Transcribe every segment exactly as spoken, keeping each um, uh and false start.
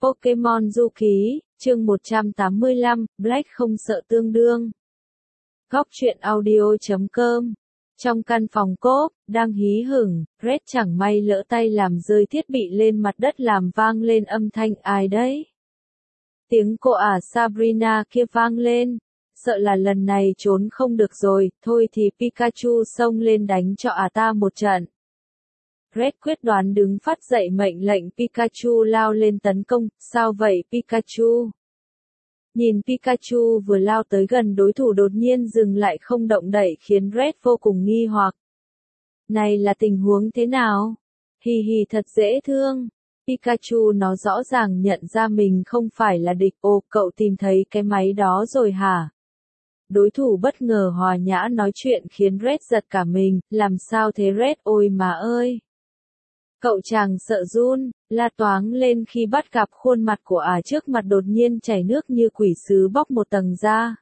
Pokemon Du Ký, chương một trăm tám mươi lăm, Black không sợ tương đương. Góc truyện audio chấm com. Trong căn phòng cốp, đang hí hửng, Red chẳng may lỡ tay làm rơi thiết bị lên mặt đất làm vang lên âm thanh ai đấy. Tiếng cô ả Sabrina kia vang lên. Sợ là lần này trốn không được rồi, thôi thì Pikachu xông lên đánh cho ả ta một trận. Red quyết đoán đứng phát dậy mệnh lệnh Pikachu lao lên tấn công, sao vậy Pikachu? Nhìn Pikachu vừa lao tới gần đối thủ đột nhiên dừng lại không động đậy khiến Red vô cùng nghi hoặc. Này là tình huống thế nào? Hì hì thật dễ thương. Pikachu nó rõ ràng nhận ra mình không phải là địch. Ồ, cậu tìm thấy cái máy đó rồi hả? Đối thủ bất ngờ hòa nhã nói chuyện khiến Red giật cả mình, làm sao thế Red ôi mà ơi. Cậu chàng sợ run, la toáng lên khi bắt gặp khuôn mặt của ả trước mặt đột nhiên chảy nước như quỷ sứ bóc một tầng da.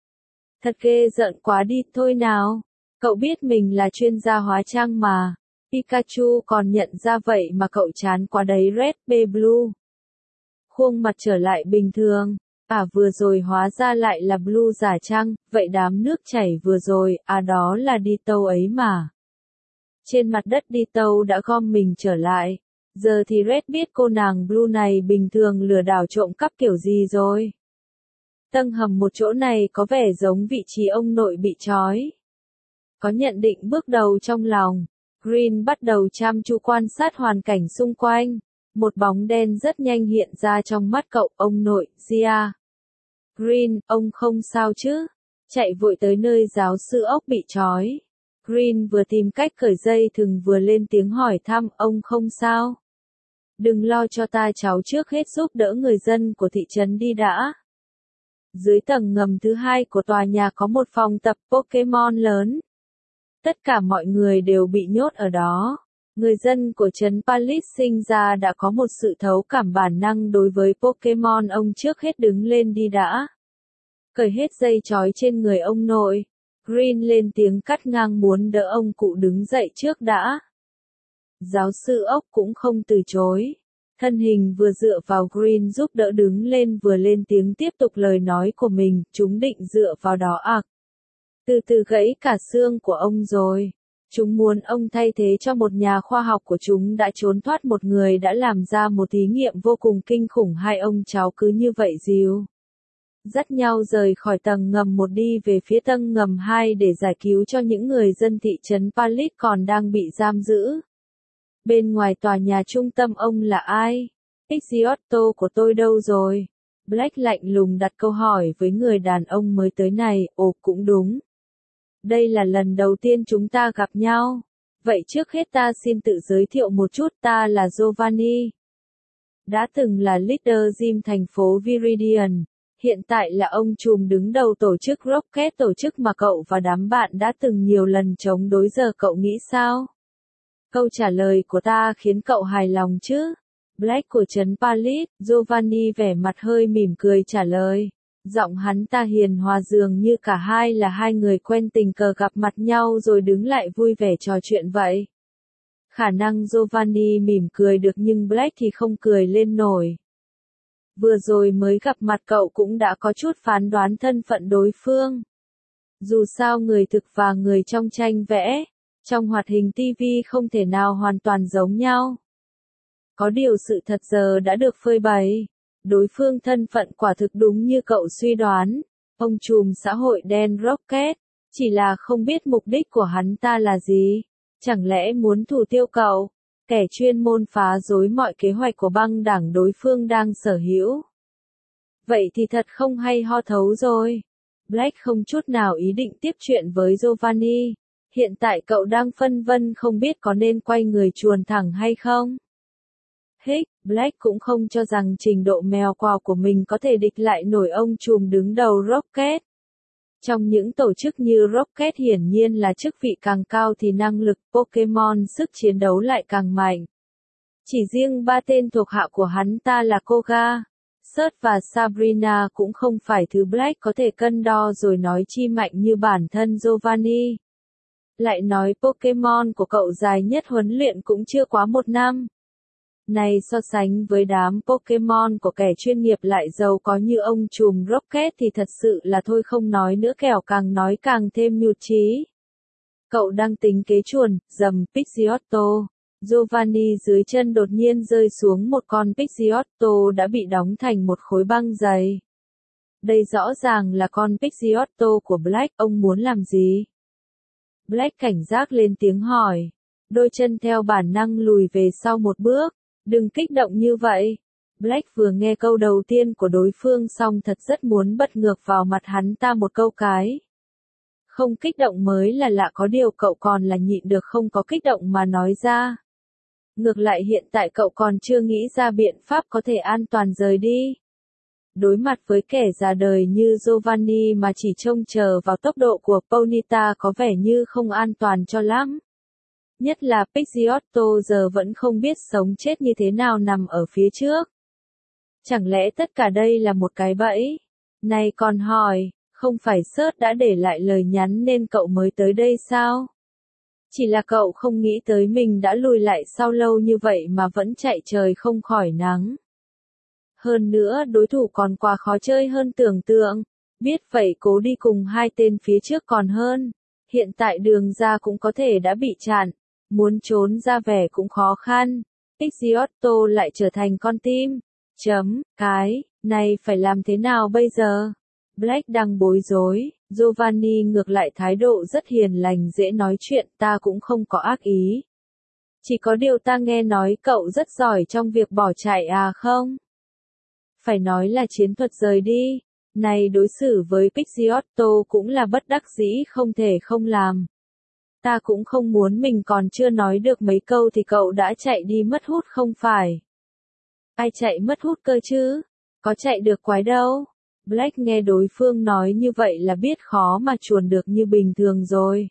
Thật ghê giận quá đi, thôi nào. Cậu biết mình là chuyên gia hóa trang mà. Pikachu còn nhận ra vậy mà cậu chán quá đấy Red B Blue. Khuôn mặt trở lại bình thường. À vừa rồi hóa ra lại là Blue giả trang, vậy đám nước chảy vừa rồi, à đó là đi tâu ấy mà. Trên mặt đất đi tâu đã gom mình trở lại. Giờ thì Red biết cô nàng Blue này bình thường lừa đảo trộm cắp kiểu gì rồi. Tầng hầm một chỗ này có vẻ giống vị trí ông nội bị trói. Có nhận định bước đầu trong lòng. Green bắt đầu chăm chú quan sát hoàn cảnh xung quanh. Một bóng đen rất nhanh hiện ra trong mắt cậu, ông nội, Gia. Green, ông không sao chứ? Chạy vội tới nơi giáo sư ốc bị trói. Green vừa tìm cách cởi dây thừng vừa lên tiếng hỏi thăm, ông không sao? Đừng lo cho ta cháu trước hết giúp đỡ người dân của thị trấn đi đã. Dưới tầng ngầm thứ hai của tòa nhà có một phòng tập Pokemon lớn. Tất cả mọi người đều bị nhốt ở đó. Người dân của trấn Palice sinh ra đã có một sự thấu cảm bản năng đối với Pokemon, ông trước hết đứng lên đi đã. Cởi hết dây trói trên người ông nội. Green lên tiếng cắt ngang muốn đỡ ông cụ đứng dậy trước đã. Giáo sư ốc cũng không từ chối. Thân hình vừa dựa vào Green giúp đỡ đứng lên vừa lên tiếng tiếp tục lời nói của mình, chúng định dựa vào đó ạc. Từ từ gãy cả xương của ông rồi. Chúng muốn ông thay thế cho một nhà khoa học của chúng đã trốn thoát một người đã làm ra một thí nghiệm vô cùng kinh khủng, hai ông cháu cứ như vậy dìu. Dắt nhau rời khỏi tầng ngầm một đi về phía tầng ngầm hai để giải cứu cho những người dân thị trấn Palice còn đang bị giam giữ. Bên ngoài tòa nhà trung tâm ông là ai? Pidgeotto của tôi đâu rồi? Black lạnh lùng đặt câu hỏi với người đàn ông mới tới này, ồ cũng đúng. Đây là lần đầu tiên chúng ta gặp nhau. Vậy trước hết ta xin tự giới thiệu một chút, ta là Giovanni. Đã từng là leader gym thành phố Viridian. Hiện tại là ông trùm đứng đầu tổ chức Rocket, tổ chức mà cậu và đám bạn đã từng nhiều lần chống đối, giờ cậu nghĩ sao? Câu trả lời của ta khiến cậu hài lòng chứ? Black của trấn Palice, Giovanni vẻ mặt hơi mỉm cười trả lời. Giọng hắn ta hiền hòa dường như cả hai là hai người quen tình cờ gặp mặt nhau rồi đứng lại vui vẻ trò chuyện vậy. Khả năng Giovanni mỉm cười được nhưng Black thì không cười lên nổi. Vừa rồi mới gặp mặt cậu cũng đã có chút phán đoán thân phận đối phương. Dù sao người thực và người trong tranh vẽ, trong hoạt hình ti vi không thể nào hoàn toàn giống nhau. Có điều sự thật giờ đã được phơi bày. Đối phương thân phận quả thực đúng như cậu suy đoán. Ông trùm xã hội đen Rocket. Chỉ là không biết mục đích của hắn ta là gì. Chẳng lẽ muốn thủ tiêu cậu? Kẻ chuyên môn phá rối mọi kế hoạch của băng đảng đối phương đang sở hữu. Vậy thì thật không hay ho thấu rồi. Black không chút nào ý định tiếp chuyện với Giovanni. Hiện tại cậu đang phân vân không biết có nên quay người chuồn thẳng hay không. Hic, Black cũng không cho rằng trình độ mèo quào của mình có thể địch lại nổi ông trùm đứng đầu Rocket. Trong những tổ chức như Rocket hiển nhiên là chức vị càng cao thì năng lực Pokemon sức chiến đấu lại càng mạnh. Chỉ riêng ba tên thuộc hạ của hắn ta là Koga, Search và Sabrina cũng không phải thứ Black có thể cân đo rồi nói chi mạnh như bản thân Giovanni. Lại nói Pokemon của cậu dài nhất huấn luyện cũng chưa quá một năm. Này so sánh với đám Pokemon của kẻ chuyên nghiệp lại giàu có như ông trùm Rocket thì thật sự là thôi không nói nữa, kẻo càng nói càng thêm nhụt chí. Cậu đang tính kế chuồn, dầm Pidgeotto. Giovanni dưới chân đột nhiên rơi xuống một con Pidgeotto đã bị đóng thành một khối băng dày. Đây rõ ràng là con Pidgeotto của Black, ông muốn làm gì? Black cảnh giác lên tiếng hỏi. Đôi chân theo bản năng lùi về sau một bước. Đừng kích động như vậy. Black vừa nghe câu đầu tiên của đối phương xong thật rất muốn bật ngược vào mặt hắn ta một câu cái. Không kích động mới là lạ, có điều cậu còn là nhịn được không có kích động mà nói ra. Ngược lại hiện tại cậu còn chưa nghĩ ra biện pháp có thể an toàn rời đi. Đối mặt với kẻ già đời như Giovanni mà chỉ trông chờ vào tốc độ của Ponyta có vẻ như không an toàn cho lắm. Nhất là Pidgeotto giờ vẫn không biết sống chết như thế nào nằm ở phía trước. Chẳng lẽ tất cả đây là một cái bẫy? Này còn hỏi, không phải Search đã để lại lời nhắn nên cậu mới tới đây sao? Chỉ là cậu không nghĩ tới mình đã lùi lại sau lâu như vậy mà vẫn chạy trời không khỏi nắng. Hơn nữa đối thủ còn quá khó chơi hơn tưởng tượng. Biết vậy cố đi cùng hai tên phía trước còn hơn. Hiện tại đường ra cũng có thể đã bị chặn. Muốn trốn ra vẻ cũng khó khăn. Pidgeotto lại trở thành con tim. Chấm, cái, này phải làm thế nào bây giờ? Black đang bối rối. Giovanni ngược lại thái độ rất hiền lành dễ nói chuyện, ta cũng không có ác ý. Chỉ có điều ta nghe nói cậu rất giỏi trong việc bỏ chạy à không? Phải nói là chiến thuật rời đi. Này đối xử với Pidgeotto cũng là bất đắc dĩ không thể không làm. Ta cũng không muốn mình còn chưa nói được mấy câu thì cậu đã chạy đi mất hút không phải. Ai chạy mất hút cơ chứ? Có chạy được quái đâu. Black nghe đối phương nói như vậy là biết khó mà chuồn được như bình thường rồi.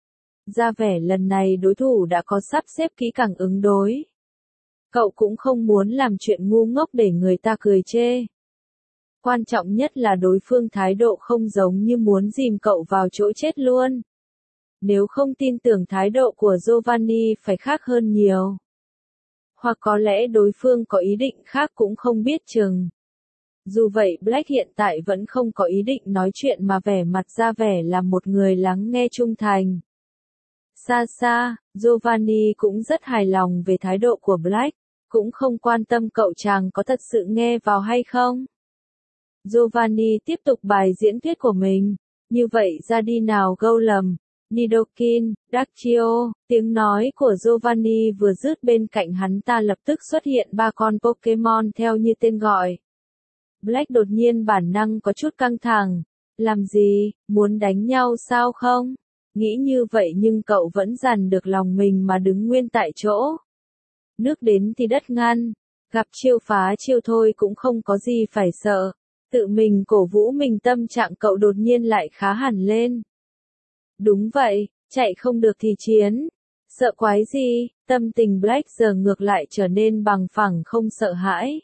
Ra vẻ lần này đối thủ đã có sắp xếp kỹ càng ứng đối. Cậu cũng không muốn làm chuyện ngu ngốc để người ta cười chê. Quan trọng nhất là đối phương thái độ không giống như muốn dìm cậu vào chỗ chết luôn. Nếu không tin tưởng thái độ của Giovanni phải khác hơn nhiều. Hoặc có lẽ đối phương có ý định khác cũng không biết chừng. Dù vậy Black hiện tại vẫn không có ý định nói chuyện mà vẻ mặt ra vẻ là một người lắng nghe trung thành. Xa xa, Giovanni cũng rất hài lòng về thái độ của Black, cũng không quan tâm cậu chàng có thật sự nghe vào hay không. Giovanni tiếp tục bài diễn thuyết của mình, như vậy ra đi nào Golem, Nidoking, Darkchio, tiếng nói của Giovanni vừa dứt bên cạnh hắn ta lập tức xuất hiện ba con Pokemon theo như tên gọi. Black đột nhiên bản năng có chút căng thẳng, làm gì, muốn đánh nhau sao không? Nghĩ như vậy nhưng cậu vẫn dằn được lòng mình mà đứng nguyên tại chỗ. Nước đến thì đất ngăn, gặp chiêu phá chiêu thôi cũng không có gì phải sợ. Tự mình cổ vũ mình, tâm trạng cậu đột nhiên lại khá hẳn lên. Đúng vậy, chạy không được thì chiến. Sợ quái gì, tâm tình Black giờ ngược lại trở nên bằng phẳng không sợ hãi.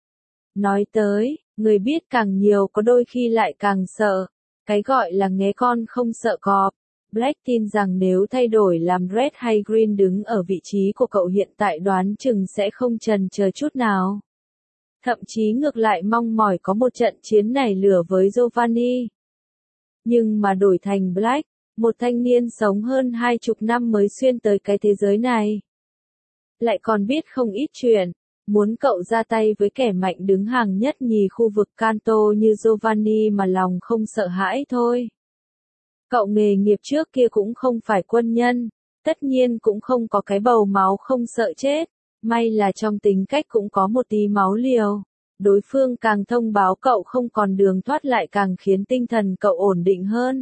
Nói tới, người biết càng nhiều có đôi khi lại càng sợ. Cái gọi là nghé con không sợ cọp. Black tin rằng nếu thay đổi làm Red hay Green đứng ở vị trí của cậu hiện tại đoán chừng sẽ không chần chờ chút nào. Thậm chí ngược lại mong mỏi có một trận chiến này lửa với Giovanni. Nhưng mà đổi thành Black, một thanh niên sống hơn hai chục năm mới xuyên tới cái thế giới này. Lại còn biết không ít chuyện, muốn cậu ra tay với kẻ mạnh đứng hàng nhất nhì khu vực Kanto như Giovanni mà lòng không sợ hãi thôi. Cậu nghề nghiệp trước kia cũng không phải quân nhân, tất nhiên cũng không có cái bầu máu không sợ chết, may là trong tính cách cũng có một tí máu liều. Đối phương càng thông báo cậu không còn đường thoát lại càng khiến tinh thần cậu ổn định hơn.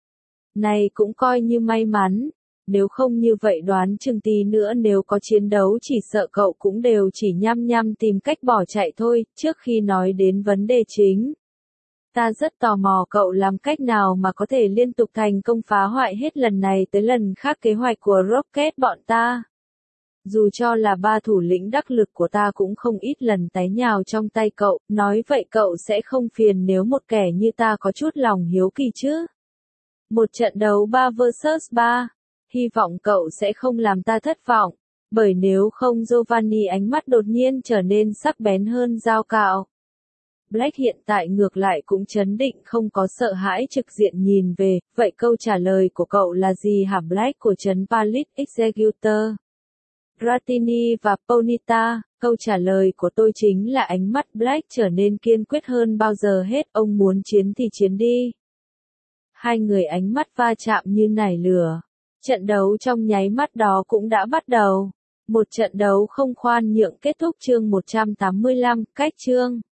Này cũng coi như may mắn, nếu không như vậy đoán chừng tí nữa nếu có chiến đấu chỉ sợ cậu cũng đều chỉ nhăm nhăm tìm cách bỏ chạy thôi. Trước khi nói đến vấn đề chính, ta rất tò mò cậu làm cách nào mà có thể liên tục thành công phá hoại hết lần này tới lần khác kế hoạch của Rocket bọn ta. Dù cho là ba thủ lĩnh đắc lực của ta cũng không ít lần tái nhào trong tay cậu, nói vậy cậu sẽ không phiền nếu một kẻ như ta có chút lòng hiếu kỳ chứ. Một trận đấu ba versus ba, hy vọng cậu sẽ không làm ta thất vọng. Bởi nếu không Giovanni ánh mắt đột nhiên trở nên sắc bén hơn dao cạo. Black hiện tại ngược lại cũng trấn định không có sợ hãi trực diện nhìn về, vậy câu trả lời của cậu là gì hả Black của trấn Palit Executor? Ratini và Ponita, câu trả lời của tôi chính là ánh mắt Black trở nên kiên quyết hơn bao giờ hết, ông muốn chiến thì chiến đi. Hai người ánh mắt va chạm như nải lửa. Trận đấu trong nháy mắt đó cũng đã bắt đầu. Một trận đấu không khoan nhượng kết thúc chương một trăm tám mươi lăm, cách chương.